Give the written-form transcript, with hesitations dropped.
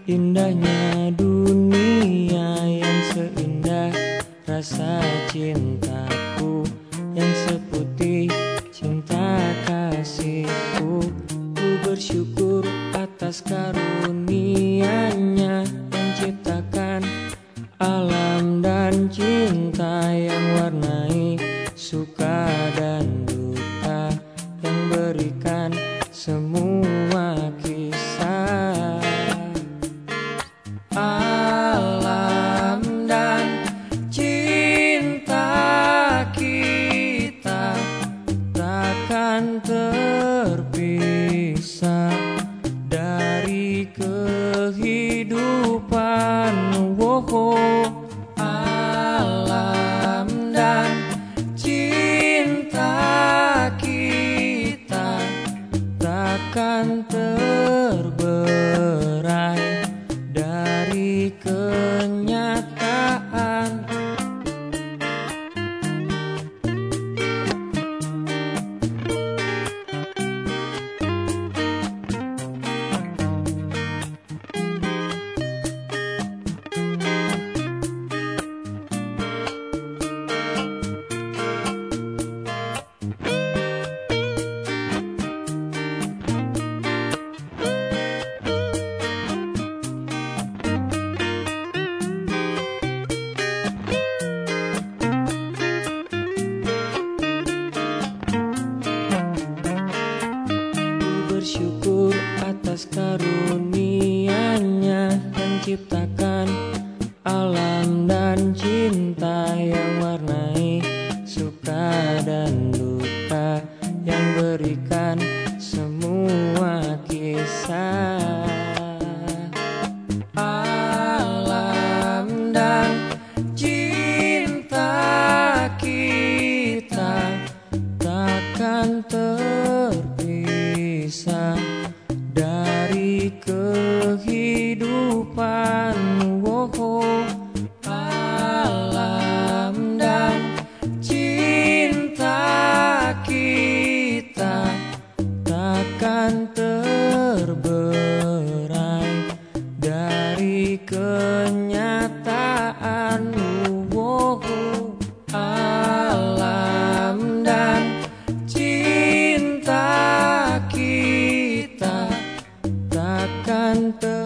Indahnya dunia yang seindah rasa cintaku, yang seputih cinta kasihku. Ku bersyukur atas karunia-Nya yang ciptakan alam dan cinta, yang warnai suka dan duka, yang berikan semua kisah. Alam dan cinta kita takkan terpisah dari kehidupan. Alam dan cinta kita takkan terberai dari kenyataan. Bersyukur atas karunia-Nya yang ciptakan alam dan cinta, yang warnai suka dan duka, yang berikan semua kisah. Alam dan cinta kita takkan terpisah dari kehidupan. Alam dan cinta kita takkan terberai dari kenyataan. Alam dan cinta kita takkan terberai